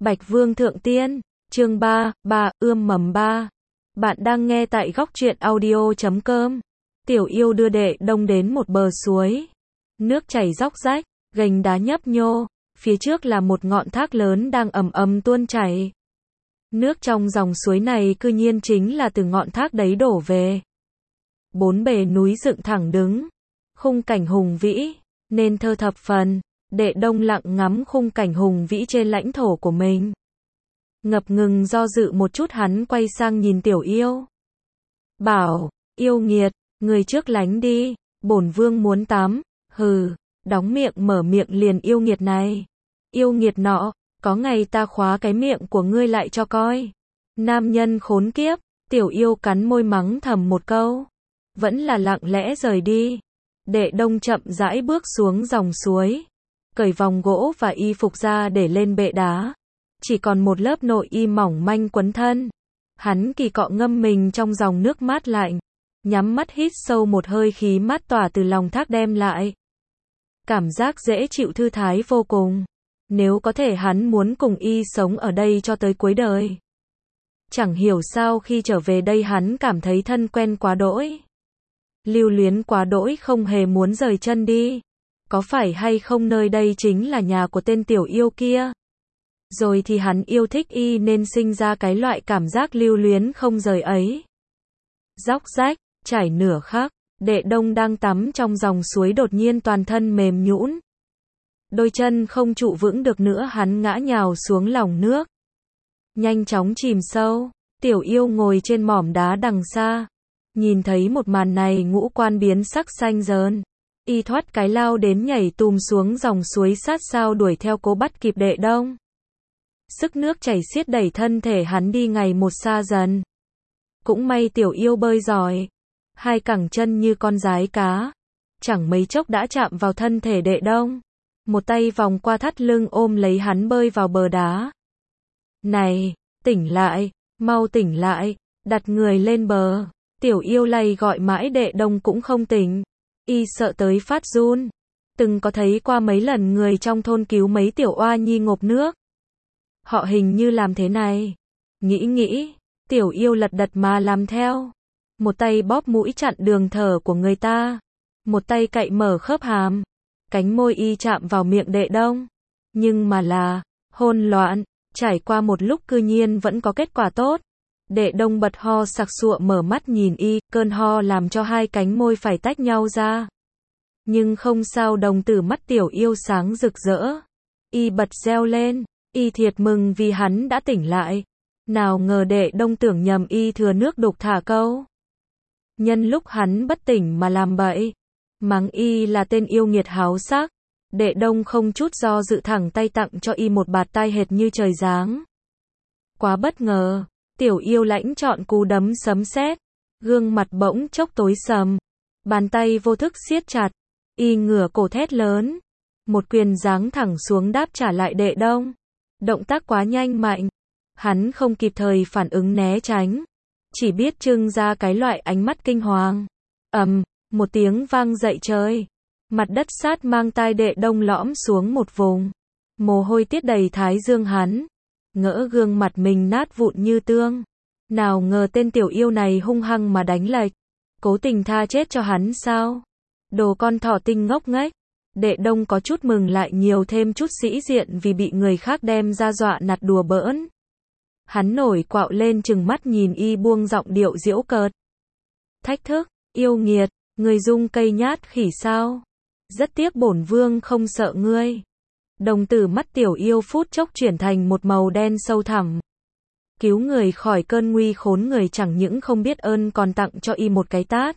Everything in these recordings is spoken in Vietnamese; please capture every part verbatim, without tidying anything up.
Bạch Vương Thượng Tiên, chương ba, ba, ươm mầm ba. Bạn đang nghe tại góc truyện audio chấm com. Tiểu Yêu đưa Đệ Đông đến một bờ suối. Nước chảy róc rách, gành đá nhấp nhô, phía trước là một ngọn thác lớn đang ầm ầm tuôn chảy. Nước trong dòng suối này cư nhiên chính là từ ngọn thác đấy đổ về. Bốn bề núi dựng thẳng đứng, khung cảnh hùng vĩ, nên thơ thập phần. Đệ Đông lặng ngắm khung cảnh hùng vĩ trên lãnh thổ của mình. Ngập ngừng do dự một chút, hắn quay sang nhìn Tiểu Yêu. Bảo, yêu nghiệt, người trước lánh đi, bổn vương muốn tắm. Hừ, đóng miệng mở miệng liền yêu nghiệt này. Yêu nghiệt nọ, có ngày ta khóa cái miệng của ngươi lại cho coi. Nam nhân khốn kiếp, Tiểu Yêu cắn môi mắng thầm một câu. Vẫn là lặng lẽ rời đi. Đệ Đông chậm rãi bước xuống dòng suối. Cởi vòng gỗ và y phục ra để lên bệ đá. Chỉ còn một lớp nội y mỏng manh quấn thân. Hắn kỳ cọ ngâm mình trong dòng nước mát lạnh. Nhắm mắt hít sâu một hơi khí mát tỏa từ lòng thác đem lại. Cảm giác dễ chịu thư thái vô cùng. Nếu có thể hắn muốn cùng y sống ở đây cho tới cuối đời. Chẳng hiểu sao khi trở về đây hắn cảm thấy thân quen quá đỗi. Lưu luyến quá đỗi, không hề muốn rời chân đi. Có phải hay không nơi đây chính là nhà của tên Tiểu Yêu kia? Rồi thì hắn yêu thích y nên sinh ra cái loại cảm giác lưu luyến không rời ấy. Róc rách, trải nửa khắc, Đệ Đông đang tắm trong dòng suối đột nhiên toàn thân mềm nhũn. Đôi chân không trụ vững được nữa, hắn ngã nhào xuống lòng nước. Nhanh chóng chìm sâu, Tiểu Yêu ngồi trên mỏm đá đằng xa. Nhìn thấy một màn này ngũ quan biến sắc xanh dờn. Y thoát cái lao đến nhảy tùm xuống dòng suối, sát sao đuổi theo cố bắt kịp Đệ Đông. Sức nước chảy xiết đẩy thân thể hắn đi ngày một xa dần. Cũng may Tiểu Yêu bơi giỏi. Hai cẳng chân như con rái cá. Chẳng mấy chốc đã chạm vào thân thể Đệ Đông. Một tay vòng qua thắt lưng ôm lấy hắn bơi vào bờ đá. Này, tỉnh lại, mau tỉnh lại, đặt người lên bờ. Tiểu Yêu lay gọi mãi Đệ Đông cũng không tỉnh. Y sợ tới phát run. Từng có thấy qua mấy lần người trong thôn cứu mấy tiểu oa nhi ngộp nước. Họ hình như làm thế này. Nghĩ nghĩ, Tiểu Yêu lật đật mà làm theo. Một tay bóp mũi chặn đường thở của người ta. Một tay cạy mở khớp hàm. Cánh môi y chạm vào miệng Đệ Đông. Nhưng mà là hôn loạn. Trải qua một lúc cư nhiên vẫn có kết quả tốt. Đệ Đông bật ho sặc sụa mở mắt nhìn y, cơn ho làm cho hai cánh môi phải tách nhau ra. Nhưng không sao, đồng tử mắt Tiểu Yêu sáng rực rỡ. Y bật reo lên, y thiệt mừng vì hắn đã tỉnh lại. Nào ngờ Đệ Đông tưởng nhầm y thừa nước đục thả câu. Nhân lúc hắn bất tỉnh mà làm bậy, mắng y là tên yêu nghiệt háo sắc. Đệ Đông không chút do dự thẳng tay tặng cho y một bạt tai hệt như trời giáng. Quá bất ngờ. Tiểu Yêu lãnh chọn cú đấm sấm sét, gương mặt bỗng chốc tối sầm, bàn tay vô thức siết chặt, y ngửa cổ thét lớn, một quyền giáng thẳng xuống đáp trả lại Đệ Đông. Động tác quá nhanh mạnh, hắn không kịp thời phản ứng né tránh, chỉ biết trưng ra cái loại ánh mắt kinh hoàng. Ầm, một tiếng vang dậy trời, mặt đất sát mang tai Đệ Đông lõm xuống một vùng, mồ hôi tiết đầy thái dương hắn. Ngỡ gương mặt mình nát vụn như tương. Nào ngờ tên Tiểu Yêu này hung hăng mà đánh lệch. Cố tình tha chết cho hắn sao? Đồ con thỏ tinh ngốc nghếch. Đệ Đông có chút mừng lại nhiều thêm chút sĩ diện vì bị người khác đem ra dọa nạt đùa bỡn. Hắn nổi quạo lên trừng mắt nhìn y, buông giọng điệu giễu cợt. Thách thức, yêu nghiệt, người dung cây nhát khỉ sao? Rất tiếc bổn vương không sợ ngươi. Đồng tử mắt Tiểu Yêu phút chốc chuyển thành một màu đen sâu thẳm. Cứu người khỏi cơn nguy khốn, người chẳng những không biết ơn còn tặng cho y một cái tát.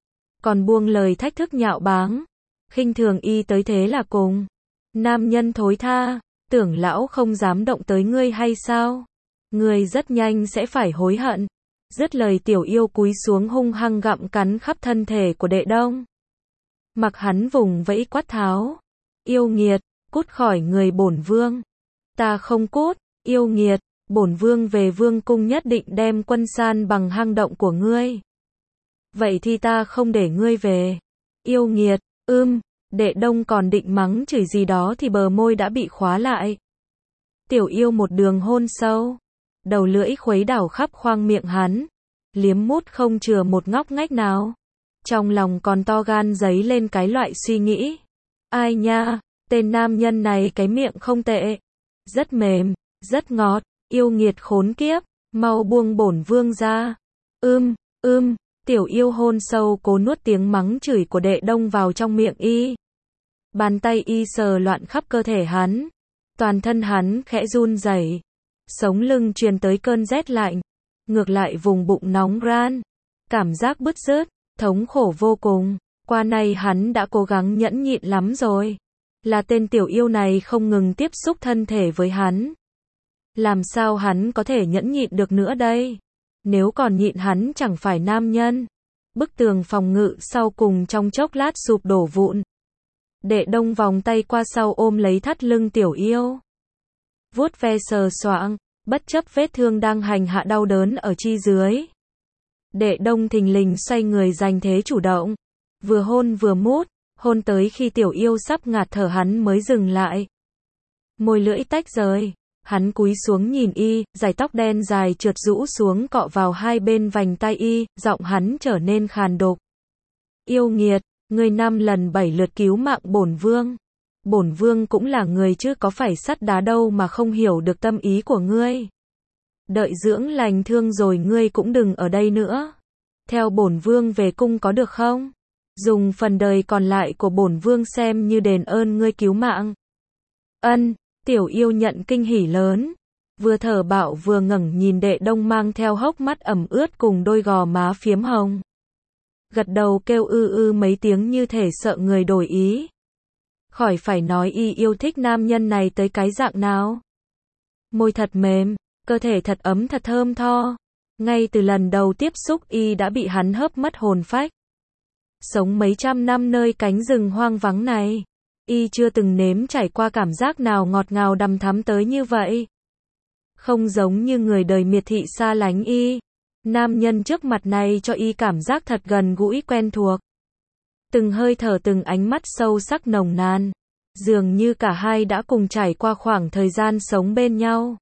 Còn buông lời thách thức nhạo báng, khinh thường y tới thế là cùng. Nam nhân thối tha, tưởng lão không dám động tới ngươi hay sao? Ngươi rất nhanh sẽ phải hối hận. Dứt lời Tiểu Yêu cúi xuống hung hăng gặm cắn khắp thân thể của Đệ Đông. Mặc hắn vùng vẫy quát tháo. Yêu nghiệt, cút khỏi người bổn vương. Ta không cút, yêu nghiệt, bổn vương về vương cung nhất định đem quân san bằng hang động của ngươi. Vậy thì ta không để ngươi về. Yêu nghiệt, ưm, Đệ Đông còn định mắng chửi gì đó thì bờ môi đã bị khóa lại. Tiểu yêu một đường hôn sâu, đầu lưỡi khuấy đảo khắp khoang miệng hắn, liếm mút không chừa một ngóc ngách nào. Trong lòng còn to gan dấy lên cái loại suy nghĩ. Ai nha, tên nam nhân này cái miệng không tệ. Rất mềm, rất ngọt, yêu nghiệt khốn kiếp, mau buông bổn vương ra. Ưm, ưm, tiểu yêu hôn sâu cố nuốt tiếng mắng chửi của đệ đông vào trong miệng y. Bàn tay y sờ loạn khắp cơ thể hắn. Toàn thân hắn khẽ run rẩy, sống lưng truyền tới cơn rét lạnh, ngược lại vùng bụng nóng ran, cảm giác bứt rứt, thống khổ vô cùng. Qua nay hắn đã cố gắng nhẫn nhịn lắm rồi. Là tên tiểu yêu này không ngừng tiếp xúc thân thể với hắn. Làm sao hắn có thể nhẫn nhịn được nữa đây? Nếu còn nhịn hắn chẳng phải nam nhân. Bức tường phòng ngự sau cùng trong chốc lát sụp đổ vụn. Đệ đông vòng tay qua sau ôm lấy thắt lưng tiểu yêu. Vuốt ve sờ soạng, bất chấp vết thương đang hành hạ đau đớn ở chi dưới. Đệ đông thình lình xoay người giành thế chủ động. Vừa hôn vừa mút, hôn tới khi tiểu yêu sắp ngạt thở hắn mới dừng lại. Môi lưỡi tách rời, hắn cúi xuống nhìn y, dải tóc đen dài trượt rũ xuống cọ vào hai bên vành tai y, giọng hắn trở nên khàn đục. Yêu nghiệt, ngươi năm lần bảy lượt cứu mạng bổn vương. Bổn vương cũng là người chứ có phải sắt đá đâu mà không hiểu được tâm ý của ngươi. Đợi dưỡng lành thương rồi ngươi cũng đừng ở đây nữa. Theo bổn vương về cung có được không? Dùng phần đời còn lại của bổn vương xem như đền ơn ngươi cứu mạng. Ân, tiểu yêu nhận kinh hỉ lớn. Vừa thở bạo vừa ngẩng nhìn đệ đông mang theo hốc mắt ẩm ướt cùng đôi gò má phiếm hồng. Gật đầu kêu ư ư mấy tiếng như thể sợ người đổi ý. Khỏi phải nói y yêu thích nam nhân này tới cái dạng nào. Môi thật mềm, cơ thể thật ấm thật thơm tho. Ngay từ lần đầu tiếp xúc y đã bị hắn hớp mất hồn phách. Sống mấy trăm năm nơi cánh rừng hoang vắng này, y chưa từng nếm trải qua cảm giác nào ngọt ngào đằm thắm tới như vậy. Không giống như người đời miệt thị xa lánh y. Nam nhân trước mặt này cho y cảm giác thật gần gũi quen thuộc. Từng hơi thở từng ánh mắt sâu sắc nồng nàn. Dường như cả hai đã cùng trải qua khoảng thời gian sống bên nhau.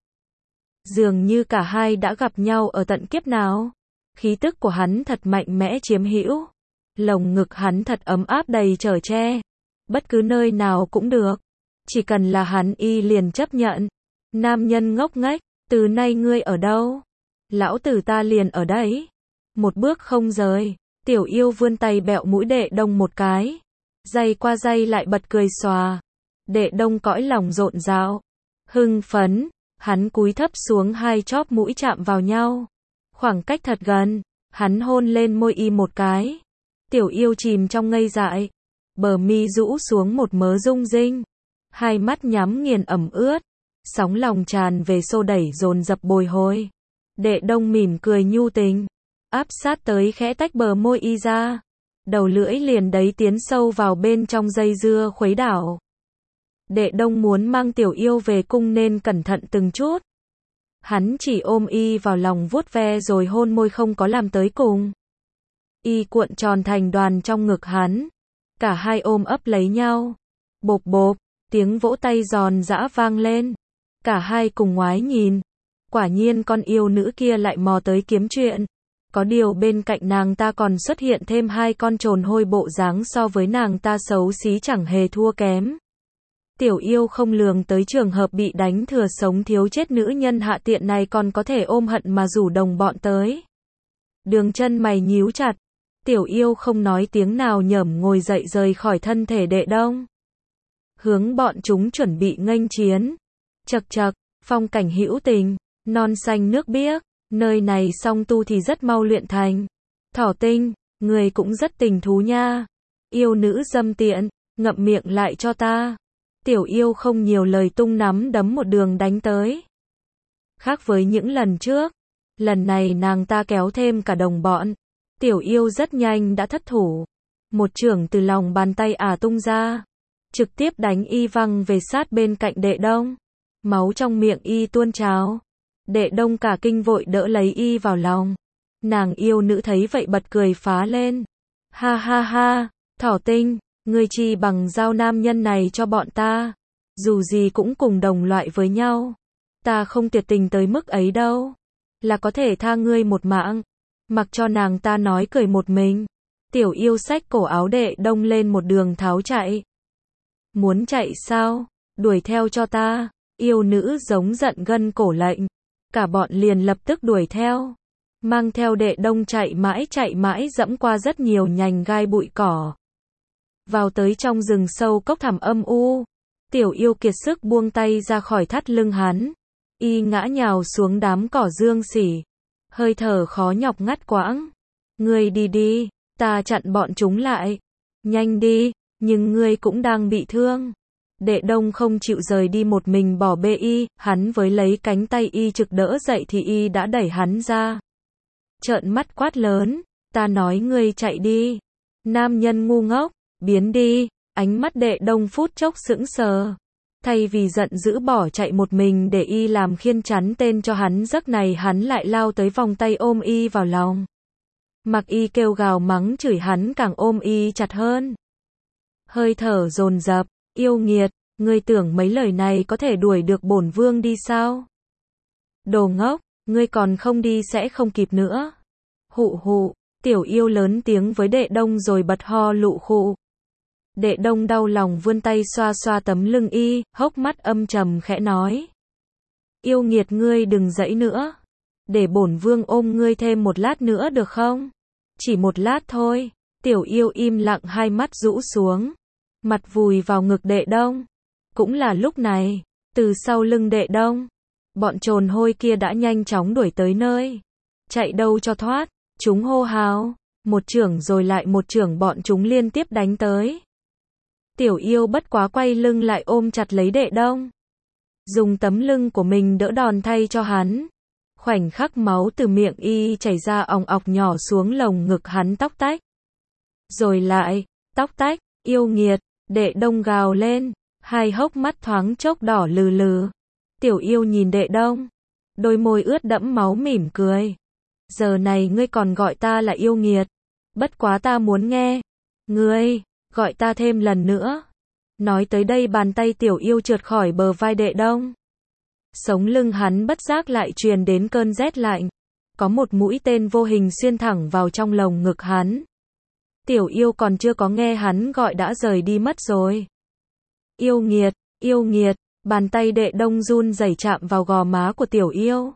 Dường như cả hai đã gặp nhau ở tận kiếp nào. Khí tức của hắn thật mạnh mẽ chiếm hữu. Lồng ngực hắn thật ấm áp đầy chở che. Bất cứ nơi nào cũng được. Chỉ cần là hắn y liền chấp nhận. Nam nhân ngốc nghếch, từ nay ngươi ở đâu? Lão tử ta liền ở đấy. Một bước không rời. Tiểu yêu vươn tay bẹo mũi đệ đông một cái. Giây qua giây lại bật cười xòa. Đệ đông cõi lòng rộn rạo. Hưng phấn. Hắn cúi thấp xuống hai chóp mũi chạm vào nhau. Khoảng cách thật gần. Hắn hôn lên môi y một cái. Tiểu yêu chìm trong ngây dại. Bờ mi rũ xuống một mớ rung rinh. Hai mắt nhắm nghiền ẩm ướt. Sóng lòng tràn về xô đẩy dồn dập bồi hồi. Đệ đông mỉm cười nhu tình. Áp sát tới khẽ tách bờ môi y ra. Đầu lưỡi liền đấy tiến sâu vào bên trong dây dưa khuấy đảo. Đệ đông muốn mang tiểu yêu về cung nên cẩn thận từng chút. Hắn chỉ ôm y vào lòng vuốt ve rồi hôn môi không có làm tới cùng. Y cuộn tròn thành đoàn trong ngực hắn. Cả hai ôm ấp lấy nhau. Bộp bộp, tiếng vỗ tay giòn giã vang lên. Cả hai cùng ngoái nhìn. Quả nhiên con yêu nữ kia lại mò tới kiếm chuyện. Có điều bên cạnh nàng ta còn xuất hiện thêm hai con trồn hôi bộ dáng so với nàng ta xấu xí chẳng hề thua kém. Tiểu yêu không lường tới trường hợp bị đánh thừa sống thiếu chết nữ nhân hạ tiện này còn có thể ôm hận mà rủ đồng bọn tới. Đường chân mày nhíu chặt. Tiểu yêu không nói tiếng nào nhởm ngồi dậy rời khỏi thân thể đệ đông. Hướng bọn chúng chuẩn bị nghênh chiến. Chật chật, phong cảnh hữu tình, non xanh nước biếc, nơi này song tu thì rất mau luyện thành. Thỏ tinh, người cũng rất tình thú nha. Yêu nữ dâm tiện, ngậm miệng lại cho ta. Tiểu yêu không nhiều lời tung nắm đấm một đường đánh tới. Khác với những lần trước, lần này nàng ta kéo thêm cả đồng bọn. Tiểu yêu rất nhanh đã thất thủ. Một chưởng từ lòng bàn tay ả tung ra. Trực tiếp đánh y văng về sát bên cạnh đệ đông. Máu trong miệng y tuôn trào. Đệ đông cả kinh vội đỡ lấy y vào lòng. Nàng yêu nữ thấy vậy bật cười phá lên. Ha ha ha, thỏ tinh, ngươi chi bằng giao nam nhân này cho bọn ta. Dù gì cũng cùng đồng loại với nhau. Ta không tuyệt tình tới mức ấy đâu. Là có thể tha ngươi một mạng. Mặc cho nàng ta nói cười một mình. Tiểu yêu xách cổ áo Đệ Đông lên một đường tháo chạy. Muốn chạy sao? Đuổi theo cho ta. Yêu nữ giống giận gân cổ lệnh. Cả bọn liền lập tức đuổi theo. Mang theo Đệ Đông chạy mãi chạy mãi dẫm qua rất nhiều nhành gai bụi cỏ. Vào tới trong rừng sâu cốc thẳm âm u. Tiểu yêu kiệt sức buông tay ra khỏi thắt lưng hắn. Y ngã nhào xuống đám cỏ dương xỉ. Hơi thở khó nhọc ngắt quãng. Ngươi đi đi, ta chặn bọn chúng lại. Nhanh đi, nhưng ngươi cũng đang bị thương. Đệ Đông không chịu rời đi một mình bỏ bê y, hắn với lấy cánh tay y trực đỡ dậy thì y đã đẩy hắn ra. Trợn mắt quát lớn, ta nói ngươi chạy đi. Nam nhân ngu ngốc, biến đi, ánh mắt Đệ Đông phút chốc sững sờ. Thay vì giận dữ bỏ chạy một mình để y làm khiên chắn tên cho hắn, giấc này hắn lại lao tới vòng tay ôm y vào lòng. Mặc y kêu gào mắng chửi hắn càng ôm y chặt hơn. Hơi thở dồn dập, yêu nghiệt, ngươi tưởng mấy lời này có thể đuổi được bổn vương đi sao? Đồ ngốc, ngươi còn không đi sẽ không kịp nữa. Hụ hụ, tiểu yêu lớn tiếng với Đệ Đông rồi bật ho lụ khụ. Đệ Đông đau lòng vươn tay xoa xoa tấm lưng y, hốc mắt âm trầm khẽ nói. Yêu nghiệt ngươi đừng dãy nữa. Để bổn vương ôm ngươi thêm một lát nữa được không? Chỉ một lát thôi. Tiểu yêu im lặng hai mắt rũ xuống. Mặt vùi vào ngực Đệ Đông. Cũng là lúc này, từ sau lưng Đệ Đông, bọn trồn hôi kia đã nhanh chóng đuổi tới nơi. Chạy đâu cho thoát, chúng hô hào. Một chưởng rồi lại một chưởng bọn chúng liên tiếp đánh tới. Tiểu yêu bất quá quay lưng lại ôm chặt lấy Đệ Đông. Dùng tấm lưng của mình đỡ đòn thay cho hắn. Khoảnh khắc máu từ miệng y chảy ra òng ọc nhỏ xuống lồng ngực hắn tóc tách. Rồi lại, tóc tách, yêu nghiệt, Đệ Đông gào lên, hai hốc mắt thoáng chốc đỏ lừ lừ. Tiểu yêu nhìn Đệ Đông, đôi môi ướt đẫm máu mỉm cười. Giờ này ngươi còn gọi ta là yêu nghiệt. Bất quá ta muốn nghe. Ngươi, gọi ta thêm lần nữa. Nói tới đây bàn tay tiểu yêu trượt khỏi bờ vai Đệ Đông. Sống lưng hắn bất giác lại truyền đến cơn rét lạnh. Có một mũi tên vô hình xuyên thẳng vào trong lồng ngực hắn. Tiểu yêu còn chưa có nghe hắn gọi đã rời đi mất rồi. Yêu nghiệt, yêu nghiệt, bàn tay Đệ Đông run rẩy chạm vào gò má của tiểu yêu.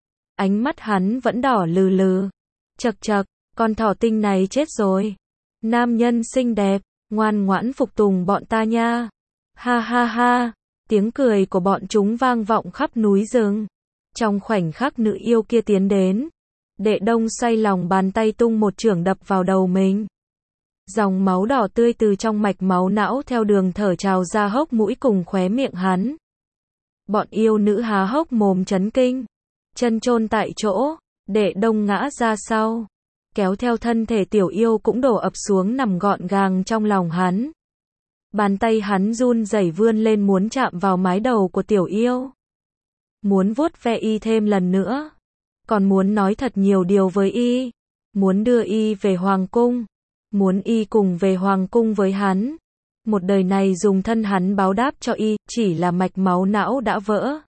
Ánh mắt hắn vẫn đỏ lừ lừ. Chậc chậc, con thỏ tinh này chết rồi. Nam nhân xinh đẹp, ngoan ngoãn phục tùng bọn ta nha. Ha ha ha, tiếng cười của bọn chúng vang vọng khắp núi rừng. Trong khoảnh khắc nữ yêu kia tiến đến, Đệ Đông xoay lòng bàn tay tung một chưởng đập vào đầu mình. Dòng máu đỏ tươi từ trong mạch máu não theo đường thở trào ra hốc mũi cùng khóe miệng hắn. Bọn yêu nữ há hốc mồm chấn kinh. Chân chôn tại chỗ, Đệ Đông ngã ra sau. Kéo theo thân thể tiểu yêu cũng đổ ập xuống nằm gọn gàng trong lòng hắn. Bàn tay hắn run rẩy vươn lên muốn chạm vào mái đầu của tiểu yêu. Muốn vuốt ve y thêm lần nữa. Còn muốn nói thật nhiều điều với y. Muốn đưa y về hoàng cung. Muốn y cùng về hoàng cung với hắn. Một đời này dùng thân hắn báo đáp cho y, chỉ là mạch máu não đã vỡ.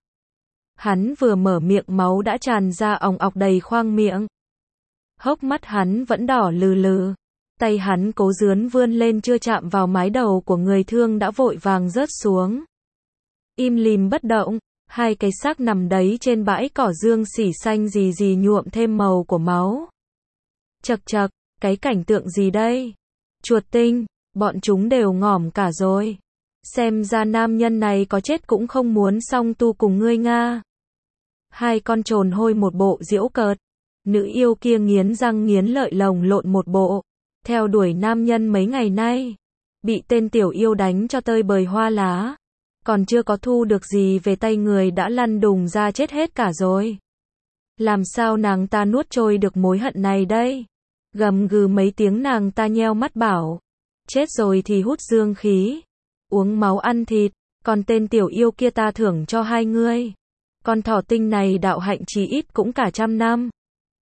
Hắn vừa mở miệng máu đã tràn ra òng ọc đầy khoang miệng. Hốc mắt hắn vẫn đỏ lừ lừ. Tay hắn cố dướn vươn lên chưa chạm vào mái đầu của người thương đã vội vàng rớt xuống. Im lìm bất động, hai cái xác nằm đấy trên bãi cỏ dương xỉ xanh gì gì nhuộm thêm màu của máu. Chậc chậc, cái cảnh tượng gì đây? Chuột tinh, bọn chúng đều ngỏm cả rồi. Xem ra nam nhân này có chết cũng không muốn song tu cùng ngươi nga. Hai con trồn hôi một bộ giễu cợt. Nữ yêu kia nghiến răng nghiến lợi lồng lộn một bộ. Theo đuổi nam nhân mấy ngày nay. Bị tên tiểu yêu đánh cho tơi bời hoa lá. Còn chưa có thu được gì về tay người đã lăn đùng ra chết hết cả rồi. Làm sao nàng ta nuốt trôi được mối hận này đây? Gầm gừ mấy tiếng nàng ta nheo mắt bảo. Chết rồi thì hút dương khí. Uống máu ăn thịt. Còn tên tiểu yêu kia ta thưởng cho hai ngươi. Con thỏ tinh này đạo hạnh chí ít cũng cả trăm năm.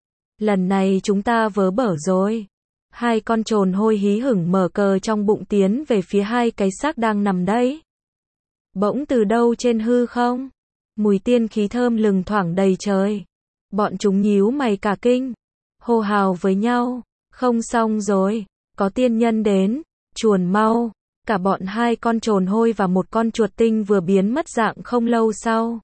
Lần này chúng ta vớ bở rồi. Hai con trồn hôi hí hửng mở cờ trong bụng tiến về phía hai cái xác đang nằm đấy. Bỗng từ đâu trên hư không? Mùi tiên khí thơm lừng thoảng đầy trời. Bọn chúng nhíu mày cả kinh, hô hào với nhau, không xong rồi, có tiên nhân đến, chuồn mau. Cả bọn hai con trồn hôi và một con chuột tinh vừa biến mất dạng không lâu sau.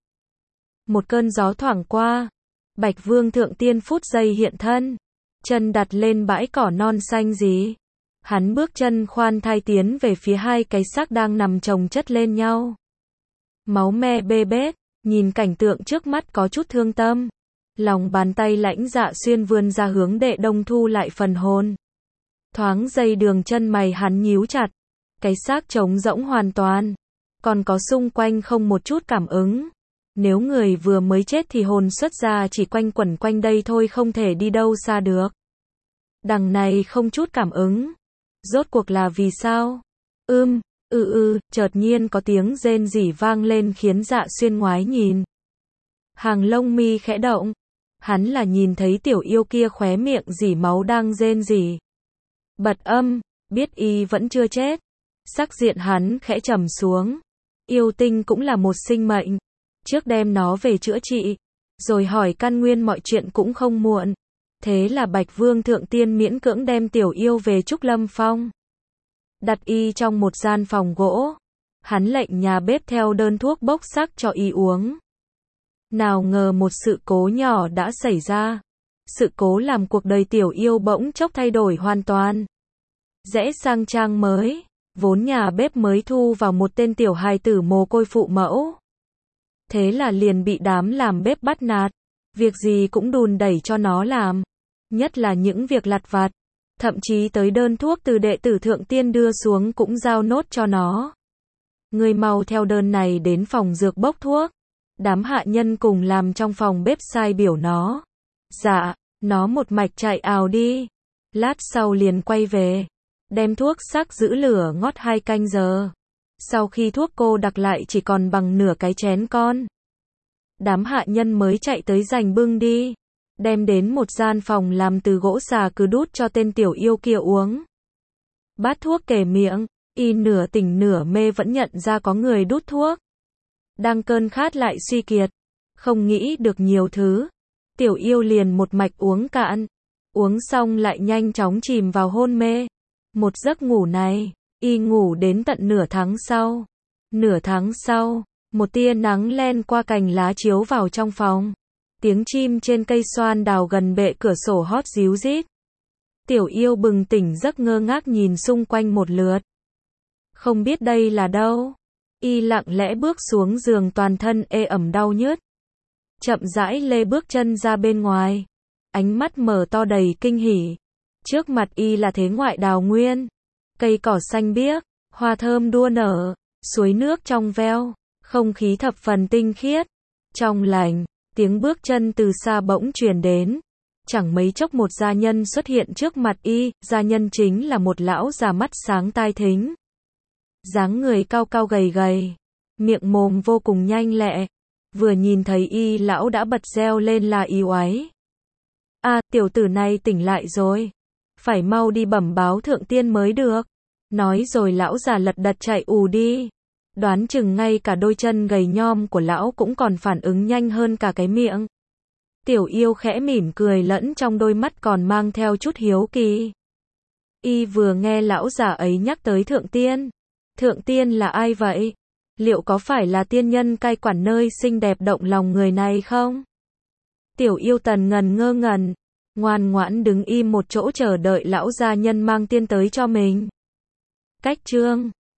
Một cơn gió thoảng qua, Bạch Vương Thượng Tiên phút giây hiện thân, chân đặt lên bãi cỏ non xanh gì. Hắn bước chân khoan thai tiến về phía hai cái xác đang nằm chồng chất lên nhau. Máu me bê bết, nhìn cảnh tượng trước mắt có chút thương tâm. Lòng bàn tay Lãnh Dạ Xuyên vươn ra hướng Đệ Đông thu lại phần hồn. Thoáng giây đường chân mày hắn nhíu chặt. Cái xác trống rỗng hoàn toàn. Còn có xung quanh không một chút cảm ứng. Nếu người vừa mới chết thì hồn xuất ra chỉ quanh quẩn quanh đây thôi, không thể đi đâu xa được. Đằng này không chút cảm ứng. Rốt cuộc là vì sao? Ưm, ư ư, chợt nhiên có tiếng rên rỉ vang lên khiến Dạ Xuyên ngoái nhìn. Hàng lông mi khẽ động. Hắn là nhìn thấy tiểu yêu kia khóe miệng rỉ máu đang rên rỉ. Bật âm, biết y vẫn chưa chết. Sắc diện hắn khẽ trầm xuống. Yêu tinh cũng là một sinh mệnh. Trước đem nó về chữa trị, rồi hỏi căn nguyên mọi chuyện cũng không muộn. Thế là Bạch Vương Thượng Tiên miễn cưỡng đem tiểu yêu về Trúc Lâm Phong. Đặt y trong một gian phòng gỗ. Hắn lệnh nhà bếp theo đơn thuốc bốc sắc cho y uống. Nào ngờ một sự cố nhỏ đã xảy ra. Sự cố làm cuộc đời tiểu yêu bỗng chốc thay đổi hoàn toàn. Rẽ sang trang mới. Vốn nhà bếp mới thu vào một tên tiểu hài tử mồ côi phụ mẫu. Thế là liền bị đám làm bếp bắt nạt. Việc gì cũng đùn đẩy cho nó làm. Nhất là những việc lặt vặt. Thậm chí tới đơn thuốc từ đệ tử Thượng Tiên đưa xuống cũng giao nốt cho nó. Người mau theo đơn này đến phòng dược bốc thuốc. Đám hạ nhân cùng làm trong phòng bếp sai biểu nó. Dạ, nó một mạch chạy ào đi. Lát sau liền quay về. Đem thuốc sắc giữ lửa ngót hai canh giờ. Sau khi thuốc cô đặc lại chỉ còn bằng nửa cái chén con. Đám hạ nhân mới chạy tới giành bưng đi. Đem đến một gian phòng làm từ gỗ xà cứ đút cho tên tiểu yêu kia uống. Bát thuốc kề miệng, y nửa tỉnh nửa mê vẫn nhận ra có người đút thuốc. Đang cơn khát lại suy kiệt. Không nghĩ được nhiều thứ. Tiểu yêu liền một mạch uống cạn. Uống xong lại nhanh chóng chìm vào hôn mê. Một giấc ngủ này, y ngủ đến tận nửa tháng sau. Nửa tháng sau, một tia nắng len qua cành lá chiếu vào trong phòng. Tiếng chim trên cây xoan đào gần bệ cửa sổ hót ríu rít. Tiểu yêu bừng tỉnh giấc ngơ ngác nhìn xung quanh một lượt. Không biết đây là đâu. Y lặng lẽ bước xuống giường toàn thân ê ẩm đau nhức. Chậm rãi lê bước chân ra bên ngoài. Ánh mắt mở to đầy kinh hỉ. Trước mặt y là thế ngoại đào nguyên. Cây cỏ xanh biếc, hoa thơm đua nở, suối nước trong veo, không khí thập phần tinh khiết, trong lành. Tiếng bước chân từ xa bỗng truyền đến. Chẳng mấy chốc một gia nhân xuất hiện trước mặt y. Gia nhân chính là một lão già mắt sáng tai thính. Dáng người cao cao gầy gầy, miệng mồm vô cùng nhanh lẹ. Vừa nhìn thấy y, lão đã bật reo lên là y oái. À, tiểu tử này tỉnh lại rồi. Phải mau đi bẩm báo Thượng Tiên mới được. Nói rồi lão già lật đật chạy ù đi. Đoán chừng ngay cả đôi chân gầy nhom của lão cũng còn phản ứng nhanh hơn cả cái miệng. Tiểu yêu khẽ mỉm cười, lẫn trong đôi mắt còn mang theo chút hiếu kỳ. Y vừa nghe lão già ấy nhắc tới Thượng Tiên. Thượng Tiên là ai vậy? Liệu có phải là tiên nhân cai quản nơi xinh đẹp động lòng người này không? Tiểu yêu tần ngần ngơ ngẩn, ngoan ngoãn đứng im một chỗ chờ đợi lão gia nhân mang tiên tới cho mình. Cách chương